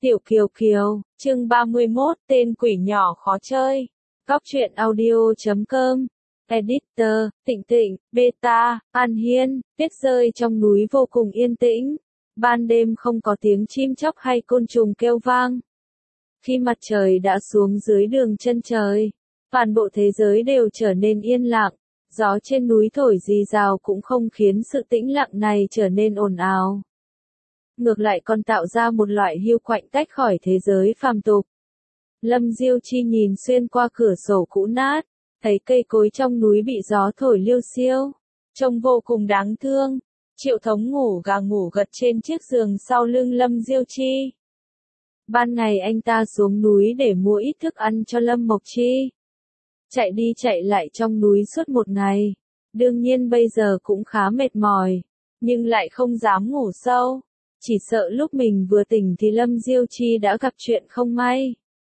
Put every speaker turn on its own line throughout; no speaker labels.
Tiểu Kiều Kiều, chương 31, tên quỷ nhỏ khó chơi. Góc truyện audio.com. Editor, Tịnh Tịnh, Beta, An Hiên, tuyết rơi trong núi vô cùng yên tĩnh. Ban đêm không có tiếng chim chóc hay côn trùng kêu vang. Khi mặt trời đã xuống dưới đường chân trời, toàn bộ thế giới đều trở nên yên lặng. Gió trên núi thổi rì rào cũng không khiến sự tĩnh lặng này trở nên ồn ào. Ngược lại còn tạo ra một loại hiu quạnh tách khỏi thế giới phàm tục. Lâm Diêu Chi nhìn xuyên qua cửa sổ cũ nát, thấy cây cối trong núi bị gió thổi liêu xiêu, trông vô cùng đáng thương. Triệu Thống ngủ gà ngủ gật trên chiếc giường sau lưng Lâm Diêu Chi. Ban ngày anh ta xuống núi để mua ít thức ăn cho Lâm Mộc Chi. Chạy đi chạy lại trong núi suốt một ngày, đương nhiên bây giờ cũng khá mệt mỏi, nhưng lại không dám ngủ sâu. Chỉ sợ lúc mình vừa tỉnh thì Lâm Diêu Chi đã gặp chuyện không may.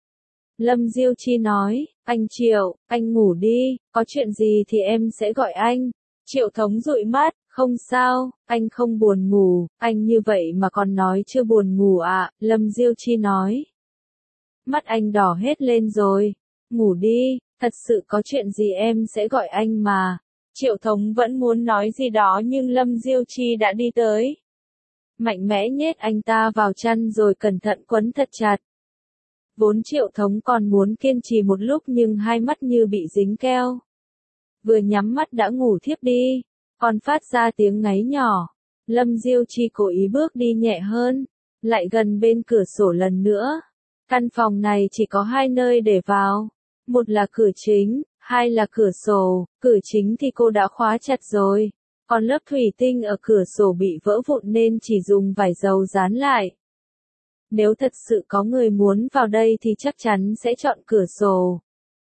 Lâm Diêu Chi nói, anh Triệu, anh ngủ đi, có chuyện gì thì em sẽ gọi anh. Triệu Thống dụi mắt, không sao, anh không buồn ngủ, anh như vậy mà còn nói chưa buồn ngủ à, Lâm Diêu Chi nói. Mắt anh đỏ hết lên rồi, ngủ đi, thật sự có chuyện gì em sẽ gọi anh mà. Triệu Thống vẫn muốn nói gì đó nhưng Lâm Diêu Chi đã đi tới. Mạnh mẽ nhét anh ta vào chăn rồi cẩn thận quấn thật chặt. Vốn Triệu Thống còn muốn kiên trì một lúc nhưng hai mắt như bị dính keo. Vừa nhắm mắt đã ngủ thiếp đi, còn phát ra tiếng ngáy nhỏ. Lâm Diêu Chi cố ý bước đi nhẹ hơn, lại gần bên cửa sổ lần nữa. Căn phòng này chỉ có hai nơi để vào, một là cửa chính, hai là cửa sổ. Cửa chính thì cô đã khóa chặt rồi. Còn lớp thủy tinh ở cửa sổ bị vỡ vụn nên chỉ dùng vải dầu dán lại. Nếu thật sự có người muốn vào đây thì chắc chắn sẽ chọn cửa sổ.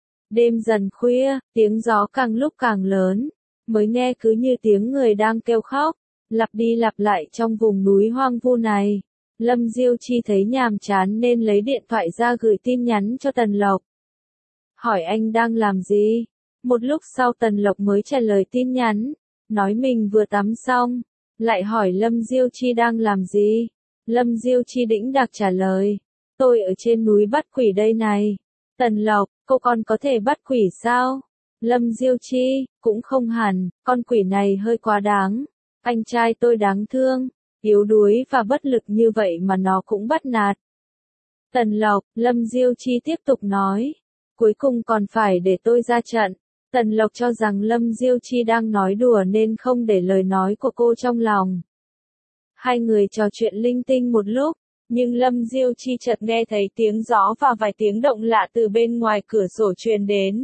Đêm dần khuya, tiếng gió càng lúc càng lớn, mới nghe cứ như tiếng người đang kêu khóc, lặp đi lặp lại trong vùng núi hoang vu này. Lâm Diêu Chi thấy nhàm chán nên lấy điện thoại ra gửi tin nhắn cho Tần Lộc. Hỏi anh đang làm gì? Một lúc sau Tần Lộc mới trả lời tin nhắn. Nói mình vừa tắm xong, lại hỏi Lâm Diêu Chi đang làm gì. Lâm Diêu Chi đĩnh đạc trả lời, tôi ở trên núi bắt quỷ đây này. Tần Lộc, cô còn có thể bắt quỷ sao? Lâm Diêu Chi, cũng không hẳn, con quỷ này hơi quá đáng. Anh trai tôi đáng thương, yếu đuối và bất lực như vậy mà nó cũng bắt nạt. Tần Lộc, Lâm Diêu Chi tiếp tục nói, cuối cùng còn phải để tôi ra trận. Tần Lộc cho rằng Lâm Diêu Chi đang nói đùa nên không để lời nói của cô trong lòng. Hai người trò chuyện linh tinh một lúc, nhưng Lâm Diêu Chi chợt nghe thấy tiếng gió và vài tiếng động lạ từ bên ngoài cửa sổ truyền đến.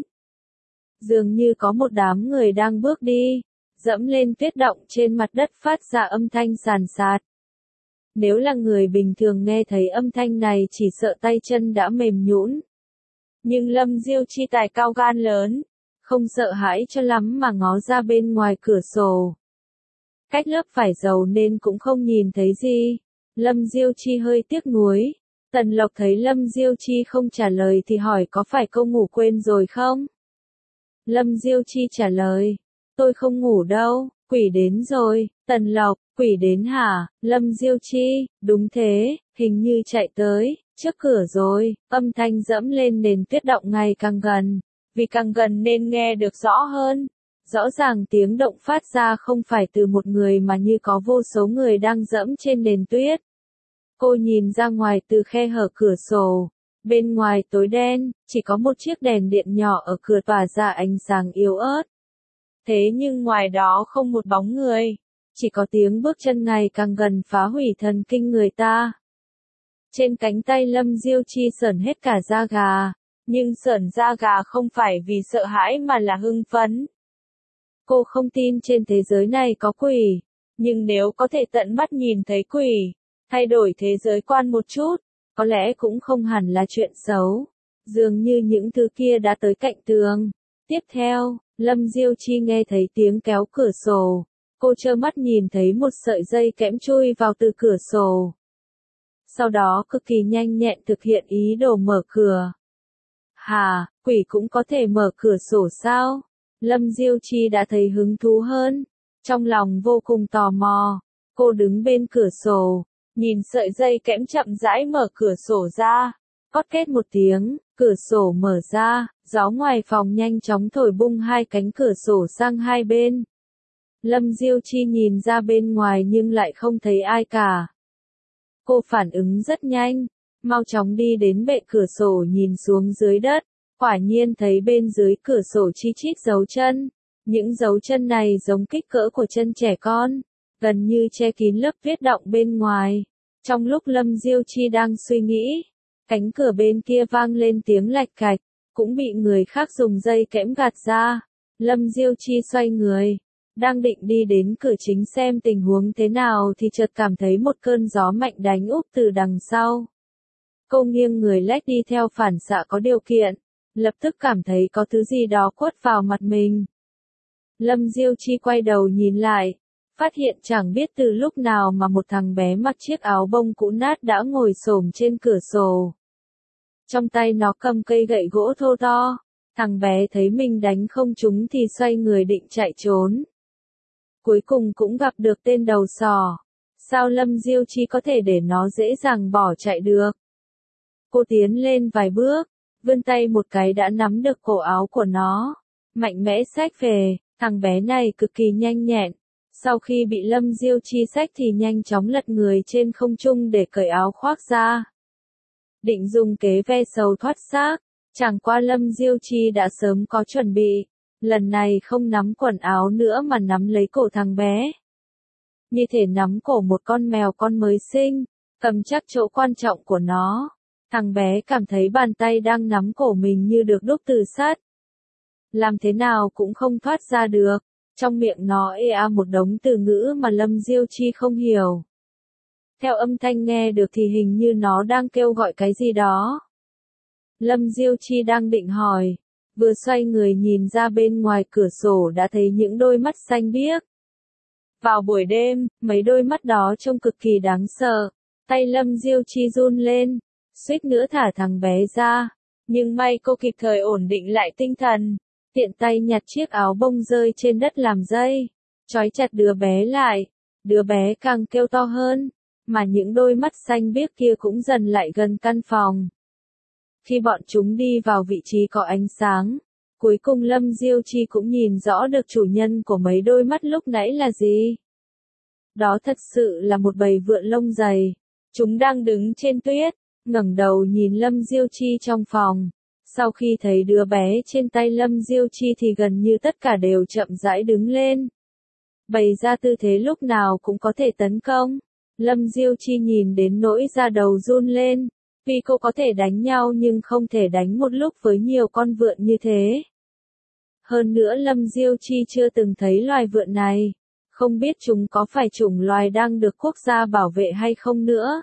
Dường như có một đám người đang bước đi, dẫm lên tuyết động trên mặt đất phát ra âm thanh sàn sạt. Nếu là người bình thường nghe thấy âm thanh này chỉ sợ tay chân đã mềm nhũn. Nhưng Lâm Diêu Chi tài cao gan lớn, không sợ hãi cho lắm mà ngó ra bên ngoài cửa sổ. Cách lớp vải dầu nên cũng không nhìn thấy gì. Lâm Diêu Chi hơi tiếc nuối. Tần Lộc thấy Lâm Diêu Chi không trả lời thì hỏi có phải cô ngủ quên rồi không? Lâm Diêu Chi trả lời, tôi không ngủ đâu, quỷ đến rồi. Tần Lộc, quỷ đến hả? Lâm Diêu Chi, đúng thế, hình như chạy tới, trước cửa rồi. Âm thanh dẫm lên nền tuyết động ngày càng gần. Vì càng gần nên nghe được rõ hơn. Rõ ràng tiếng động phát ra không phải từ một người mà như có vô số người đang dẫm trên nền tuyết. Cô nhìn ra ngoài từ khe hở cửa sổ. Bên ngoài tối đen, chỉ có một chiếc đèn điện nhỏ ở cửa tỏa ra ánh sáng yếu ớt. Thế nhưng ngoài đó không một bóng người. Chỉ có tiếng bước chân ngày càng gần phá hủy thần kinh người ta. Trên cánh tay Lâm Diêu Chi sởn hết cả da gà. Nhưng sởn da gà không phải vì sợ hãi mà là hưng phấn. Cô không tin trên thế giới này có quỷ, nhưng nếu có thể tận mắt nhìn thấy quỷ, thay đổi thế giới quan một chút, có lẽ cũng không hẳn là chuyện xấu. Dường như những thứ kia đã tới cạnh tường. Tiếp theo, Lâm Diêu Chi nghe thấy tiếng kéo cửa sổ. Cô trơ mắt nhìn thấy một sợi dây kẽm chui vào từ cửa sổ. Sau đó cực kỳ nhanh nhẹn thực hiện ý đồ mở cửa. Hà, quỷ cũng có thể mở cửa sổ sao? Lâm Diêu Chi đã thấy hứng thú hơn. Trong lòng vô cùng tò mò. Cô đứng bên cửa sổ, nhìn sợi dây kẽm chậm rãi mở cửa sổ ra. Cót két một tiếng, cửa sổ mở ra, gió ngoài phòng nhanh chóng thổi bung hai cánh cửa sổ sang hai bên. Lâm Diêu Chi nhìn ra bên ngoài nhưng lại không thấy ai cả. Cô phản ứng rất nhanh, mau chóng đi đến bệ cửa sổ nhìn xuống dưới đất, quả nhiên thấy bên dưới cửa sổ chi chít dấu chân. Những dấu chân này giống kích cỡ của chân trẻ con, gần như che kín lớp tuyết động bên ngoài. Trong lúc Lâm Diêu Chi đang suy nghĩ, cánh cửa bên kia vang lên tiếng lạch cạch, cũng bị người khác dùng dây kẽm gạt ra. Lâm Diêu Chi xoay người, đang định đi đến cửa chính xem tình huống thế nào thì chợt cảm thấy một cơn gió mạnh đánh úp từ đằng sau. Cô nghiêng người lách đi theo phản xạ có điều kiện, lập tức cảm thấy có thứ gì đó quất vào mặt mình. Lâm Diêu Chi quay đầu nhìn lại, phát hiện chẳng biết từ lúc nào mà một thằng bé mặc chiếc áo bông cũ nát đã ngồi xổm trên cửa sổ. Trong tay nó cầm cây gậy gỗ thô to, thằng bé thấy mình đánh không trúng thì xoay người định chạy trốn. Cuối cùng cũng gặp được tên đầu sỏ. Sao Lâm Diêu Chi có thể để nó dễ dàng bỏ chạy được? Cô tiến lên vài bước, vươn tay một cái đã nắm được cổ áo của nó, mạnh mẽ xách về. Thằng bé này cực kỳ nhanh nhẹn. Sau khi bị Lâm Diêu Chi xách thì nhanh chóng lật người trên không trung để cởi áo khoác ra. Định dùng kế ve sầu thoát xác, chẳng qua Lâm Diêu Chi đã sớm có chuẩn bị. Lần này không nắm quần áo nữa mà nắm lấy cổ thằng bé. Như thể nắm cổ một con mèo con mới sinh, cầm chắc chỗ quan trọng của nó. Thằng bé cảm thấy bàn tay đang nắm cổ mình như được đúc từ sắt. Làm thế nào cũng không thoát ra được. Trong miệng nó ê a một đống từ ngữ mà Lâm Diêu Chi không hiểu. Theo âm thanh nghe được thì hình như nó đang kêu gọi cái gì đó. Lâm Diêu Chi đang định hỏi, vừa xoay người nhìn ra bên ngoài cửa sổ đã thấy những đôi mắt xanh biếc. Vào buổi đêm, mấy đôi mắt đó trông cực kỳ đáng sợ. Tay Lâm Diêu Chi run lên, suýt nữa thả thằng bé ra. Nhưng may cô kịp thời ổn định lại tinh thần. Tiện tay nhặt chiếc áo bông rơi trên đất làm dây, trói chặt đứa bé lại. Đứa bé càng kêu to hơn, mà những đôi mắt xanh biếc kia cũng dần lại gần căn phòng. Khi bọn chúng đi vào vị trí có ánh sáng, cuối cùng Lâm Diêu Chi cũng nhìn rõ được chủ nhân của mấy đôi mắt lúc nãy là gì. Đó thật sự là một bầy vượn lông dày. Chúng đang đứng trên tuyết, ngẩng đầu nhìn Lâm Diêu Chi trong phòng. Sau khi thấy đứa bé trên tay Lâm Diêu Chi thì gần như tất cả đều chậm rãi đứng lên. Bày ra tư thế lúc nào cũng có thể tấn công. Lâm Diêu Chi nhìn đến nỗi da đầu run lên. Vì cô có thể đánh nhau nhưng không thể đánh một lúc với nhiều con vượn như thế. Hơn nữa Lâm Diêu Chi chưa từng thấy loài vượn này. Không biết chúng có phải chủng loài đang được quốc gia bảo vệ hay không nữa.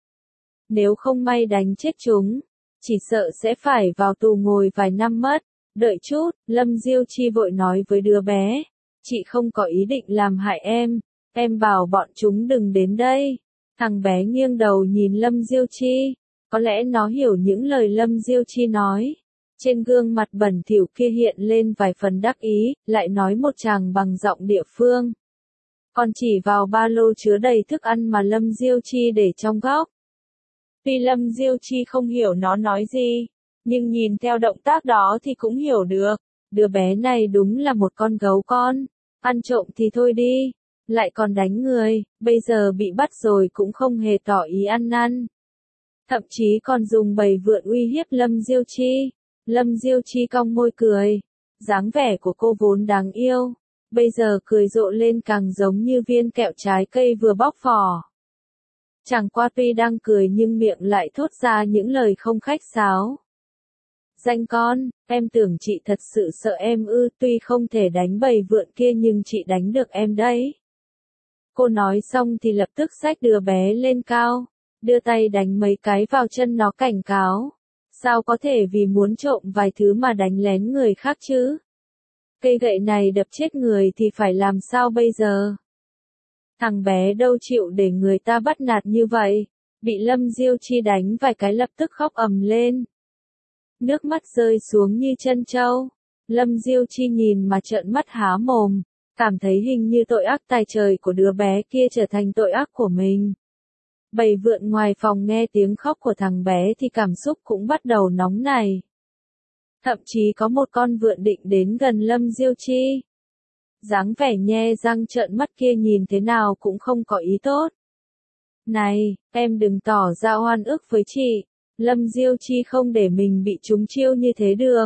Nếu không may đánh chết chúng, chỉ sợ sẽ phải vào tù ngồi vài năm mất. Đợi chút, Lâm Diêu Chi vội nói với đứa bé. Chị không có ý định làm hại em bảo bọn chúng đừng đến đây. Thằng bé nghiêng đầu nhìn Lâm Diêu Chi. Có lẽ nó hiểu những lời Lâm Diêu Chi nói. Trên gương mặt bẩn thỉu kia hiện lên vài phần đắc ý, lại nói một tràng bằng giọng địa phương. Còn chỉ vào ba lô chứa đầy thức ăn mà Lâm Diêu Chi để trong góc. Tuy Lâm Diêu Chi không hiểu nó nói gì, nhưng nhìn theo động tác đó thì cũng hiểu được. Đứa bé này đúng là một con gấu con. Ăn trộm thì thôi đi, lại còn đánh người, bây giờ bị bắt rồi cũng không hề tỏ ý ăn năn. Thậm chí còn dùng bầy vượn uy hiếp Lâm Diêu Chi. Lâm Diêu Chi cong môi cười. Dáng vẻ của cô vốn đáng yêu, bây giờ cười rộ lên càng giống như viên kẹo trái cây vừa bóc vỏ. Chẳng qua tuy đang cười nhưng miệng lại thốt ra những lời không khách sáo. Danh con, em tưởng chị thật sự sợ em ư, tuy không thể đánh bầy vượn kia nhưng chị đánh được em đấy. Cô nói xong thì lập tức xách đứa bé lên cao, đưa tay đánh mấy cái vào chân nó cảnh cáo. Sao có thể vì muốn trộm vài thứ mà đánh lén người khác chứ? Cây gậy này đập chết người thì phải làm sao bây giờ? Thằng bé đâu chịu để người ta bắt nạt như vậy, bị Lâm Diêu Chi đánh vài cái lập tức khóc ầm lên. Nước mắt rơi xuống như chân trâu. Lâm Diêu Chi nhìn mà trợn mắt há mồm, cảm thấy hình như tội ác tày trời của đứa bé kia trở thành tội ác của mình. Bầy vượn ngoài phòng nghe tiếng khóc của thằng bé thì cảm xúc cũng bắt đầu nóng nảy. Thậm chí có một con vượn định đến gần Lâm Diêu Chi. Dáng vẻ nhe răng trợn mắt kia nhìn thế nào cũng không có ý tốt. Này, em đừng tỏ ra oan ức với chị. Lâm Diêu Chi không để mình bị trúng chiêu như thế được.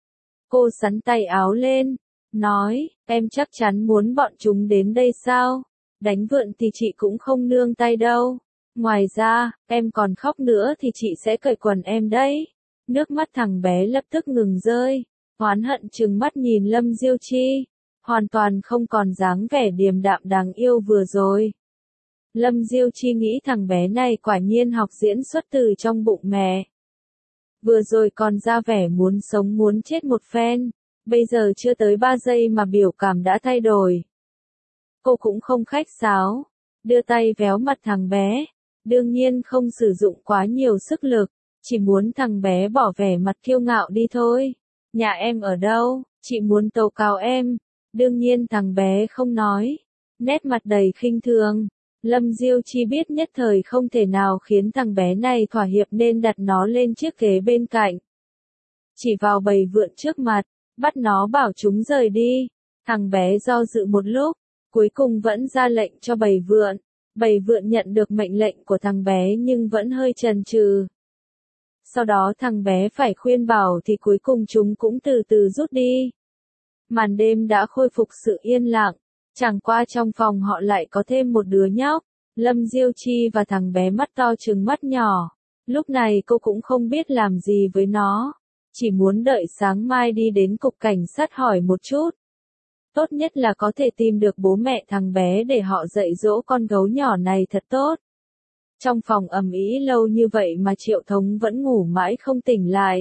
Cô xắn tay áo lên, nói, em chắc chắn muốn bọn chúng đến đây sao? Đánh vượn thì chị cũng không nương tay đâu. Ngoài ra, em còn khóc nữa thì chị sẽ cởi quần em đấy. Nước mắt thằng bé lập tức ngừng rơi, oán hận trừng mắt nhìn Lâm Diêu Chi, hoàn toàn không còn dáng vẻ điềm đạm đáng yêu vừa rồi. Lâm Diêu Chi nghĩ thằng bé này quả nhiên học diễn xuất từ trong bụng mẹ. Vừa rồi còn ra vẻ muốn sống muốn chết một phen, bây giờ chưa tới 3 giây mà biểu cảm đã thay đổi. Cô cũng không khách sáo, đưa tay véo mặt thằng bé, đương nhiên không sử dụng quá nhiều sức lực, chỉ muốn thằng bé bỏ vẻ mặt kiêu ngạo đi thôi. Nhà em ở đâu, chị muốn tố cáo em. Đương nhiên thằng bé không nói, nét mặt đầy khinh thường. Lâm Diêu Chi biết nhất thời không thể nào khiến thằng bé này thỏa hiệp nên đặt nó lên chiếc ghế bên cạnh. Chỉ vào bầy vượn trước mặt, bắt nó bảo chúng rời đi. Thằng bé do dự một lúc, cuối cùng vẫn ra lệnh cho bầy vượn. Bầy vượn nhận được mệnh lệnh của thằng bé nhưng vẫn hơi chần chừ. Sau đó thằng bé phải khuyên bảo thì cuối cùng chúng cũng từ từ rút đi. Màn đêm đã khôi phục sự yên lặng. Chẳng qua trong phòng họ lại có thêm một đứa nhóc, Lâm Diêu Chi và thằng bé mắt to trừng mắt nhỏ. Lúc này cô cũng không biết làm gì với nó, chỉ muốn đợi sáng mai đi đến cục cảnh sát hỏi một chút. Tốt nhất là có thể tìm được bố mẹ thằng bé để họ dạy dỗ con gấu nhỏ này thật tốt. Trong phòng ầm ĩ lâu như vậy mà Triệu Thống vẫn ngủ mãi không tỉnh lại.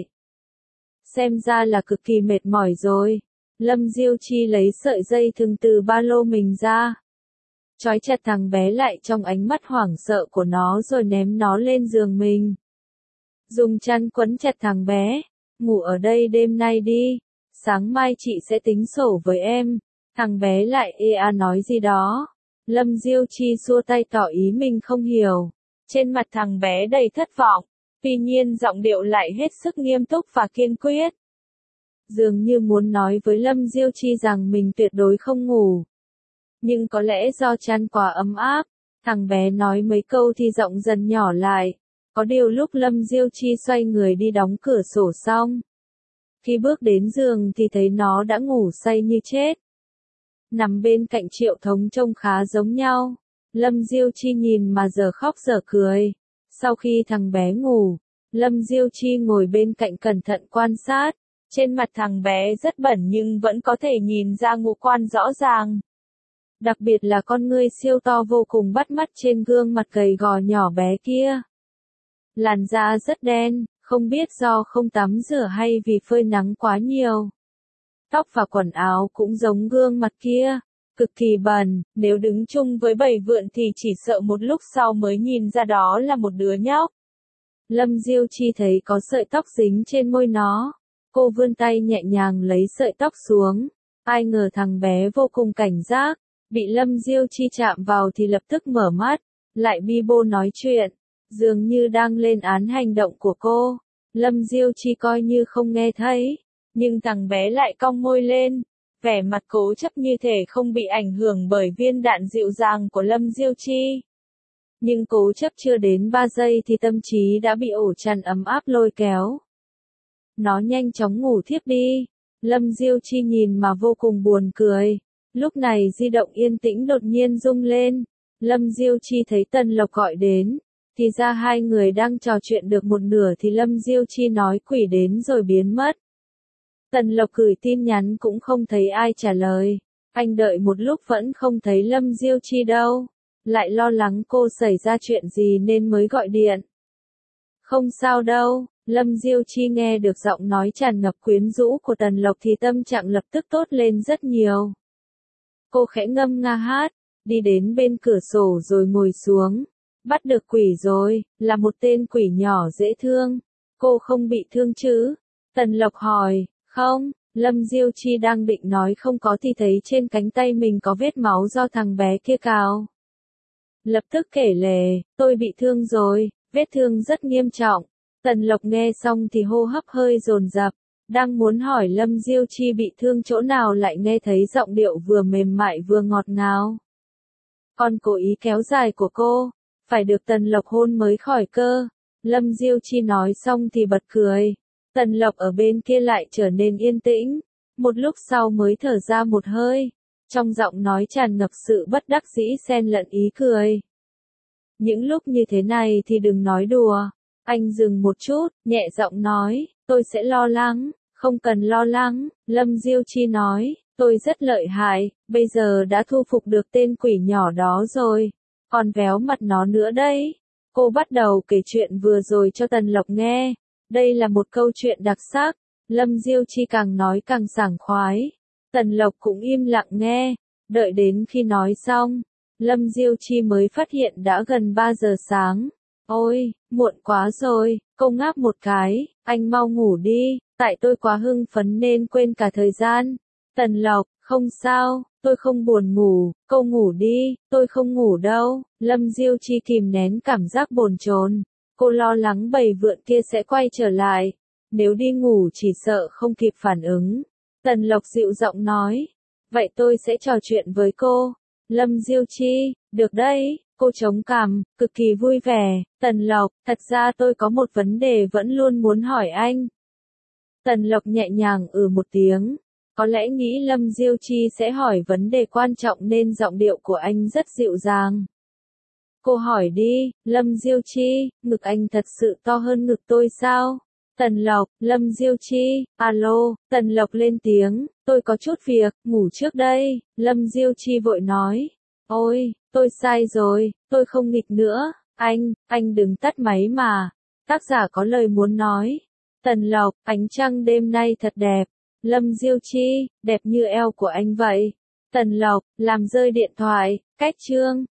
Xem ra là cực kỳ mệt mỏi rồi. Lâm Diêu Chi lấy sợi dây thừng từ ba lô mình ra, trói chặt thằng bé lại trong ánh mắt hoảng sợ của nó rồi ném nó lên giường mình. Dùng chăn quấn chặt thằng bé, ngủ ở đây đêm nay đi, sáng mai chị sẽ tính sổ với em. Thằng bé lại nói gì đó. Lâm Diêu Chi xua tay tỏ ý mình không hiểu. Trên mặt thằng bé đầy thất vọng, tuy nhiên giọng điệu lại hết sức nghiêm túc và kiên quyết. Dường như muốn nói với Lâm Diêu Chi rằng mình tuyệt đối không ngủ. Nhưng có lẽ do chăn quá ấm áp, thằng bé nói mấy câu thì giọng dần nhỏ lại. Có điều lúc Lâm Diêu Chi xoay người đi đóng cửa sổ xong, khi bước đến giường thì thấy nó đã ngủ say như chết. Nằm bên cạnh Triệu Thống trông khá giống nhau. Lâm Diêu Chi nhìn mà giờ khóc giờ cười. Sau khi thằng bé ngủ, Lâm Diêu Chi ngồi bên cạnh cẩn thận quan sát. Trên mặt thằng bé rất bẩn nhưng vẫn có thể nhìn ra ngũ quan rõ ràng. Đặc biệt là con ngươi siêu to vô cùng bắt mắt trên gương mặt gầy gò nhỏ bé kia. Làn da rất đen, không biết do không tắm rửa hay vì phơi nắng quá nhiều. Tóc và quần áo cũng giống gương mặt kia, cực kỳ bẩn, nếu đứng chung với bầy vượn thì chỉ sợ một lúc sau mới nhìn ra đó là một đứa nhóc. Lâm Diêu Chi thấy có sợi tóc dính trên môi nó. Cô vươn tay nhẹ nhàng lấy sợi tóc xuống. Ai ngờ thằng bé vô cùng cảnh giác, bị Lâm Diêu Chi chạm vào thì lập tức mở mắt, lại bi bô nói chuyện, dường như đang lên án hành động của cô. Lâm Diêu Chi coi như không nghe thấy, nhưng thằng bé lại cong môi lên, vẻ mặt cố chấp như thể không bị ảnh hưởng bởi viên đạn dịu dàng của Lâm Diêu Chi. Nhưng cố chấp chưa đến 3 giây thì tâm trí đã bị ổ chăn ấm áp lôi kéo. Nó nhanh chóng ngủ thiếp đi. Lâm Diêu Chi nhìn mà vô cùng buồn cười. Lúc này di động yên tĩnh đột nhiên rung lên. Lâm Diêu Chi thấy Tần Lộc gọi đến. Thì ra hai người đang trò chuyện được một nửa thì Lâm Diêu Chi nói quỷ đến rồi biến mất. Tần Lộc gửi tin nhắn cũng không thấy ai trả lời. Anh đợi một lúc vẫn không thấy Lâm Diêu Chi đâu. Lại lo lắng cô xảy ra chuyện gì nên mới gọi điện. Không sao đâu. Lâm Diêu Chi nghe được giọng nói tràn ngập quyến rũ của Tần Lộc thì tâm trạng lập tức tốt lên rất nhiều. Cô khẽ ngâm nga hát, đi đến bên cửa sổ rồi ngồi xuống. Bắt được quỷ rồi, là một tên quỷ nhỏ dễ thương. Cô không bị thương chứ? Tần Lộc hỏi, không. Lâm Diêu Chi đang định nói không có thì thấy trên cánh tay mình có vết máu do thằng bé kia cào. lập tức kể lể, tôi bị thương rồi, vết thương rất nghiêm trọng. Tần Lộc nghe xong thì hô hấp hơi dồn dập, đang muốn hỏi Lâm Diêu Chi bị thương chỗ nào lại nghe thấy giọng điệu vừa mềm mại vừa ngọt ngào. Con cố ý kéo dài của cô, phải được Tần Lộc hôn mới khỏi cơ. Lâm Diêu Chi nói xong thì bật cười. Tần Lộc ở bên kia lại trở nên yên tĩnh, một lúc sau mới thở ra một hơi, trong giọng nói tràn ngập sự bất đắc dĩ xen lẫn ý cười. Những lúc như thế này thì đừng nói đùa. Anh dừng một chút, nhẹ giọng nói, tôi sẽ lo lắng. Không cần lo lắng, Lâm Diêu Chi nói, tôi rất lợi hại, bây giờ đã thu phục được tên quỷ nhỏ đó rồi, còn véo mặt nó nữa đấy. Cô bắt đầu kể chuyện vừa rồi cho Tần Lộc nghe. Đây là một câu chuyện đặc sắc. Lâm Diêu Chi càng nói càng sảng khoái. Tần Lộc cũng im lặng nghe. Đợi đến khi nói xong, Lâm Diêu Chi mới phát hiện đã gần 3 giờ sáng. Ôi, muộn quá rồi, cô ngáp một cái, anh mau ngủ đi, tại tôi quá hưng phấn nên quên cả thời gian. Tần Lộc, không sao, tôi không buồn ngủ, cô ngủ đi, tôi không ngủ đâu. Lâm Diêu Chi kìm nén cảm giác bồn chồn, cô lo lắng bầy vượn kia sẽ quay trở lại, nếu đi ngủ chỉ sợ không kịp phản ứng. Tần Lộc dịu giọng nói, vậy tôi sẽ trò chuyện với cô. Lâm Diêu Chi, được đấy, cô chống cằm, cực kỳ vui vẻ. Tần Lộc, thật ra tôi có một vấn đề vẫn luôn muốn hỏi anh. Tần Lộc nhẹ nhàng một tiếng. Có lẽ nghĩ Lâm Diêu Chi sẽ hỏi vấn đề quan trọng nên giọng điệu của anh rất dịu dàng. Cô hỏi đi, Lâm Diêu Chi, ngực anh thật sự to hơn ngực tôi sao? Tần Lộc, Lâm Diêu Chi, alo, Tần Lộc lên tiếng, tôi có chút việc, ngủ trước đây. Lâm Diêu Chi vội nói, ôi, tôi sai rồi, tôi không nghịch nữa. Anh đừng tắt máy mà. Tác giả có lời muốn nói. Tần Lộc, ánh trăng đêm nay thật đẹp. Lâm Diêu Chi, đẹp như eo của anh vậy. Tần Lộc, làm rơi điện thoại, cách chương.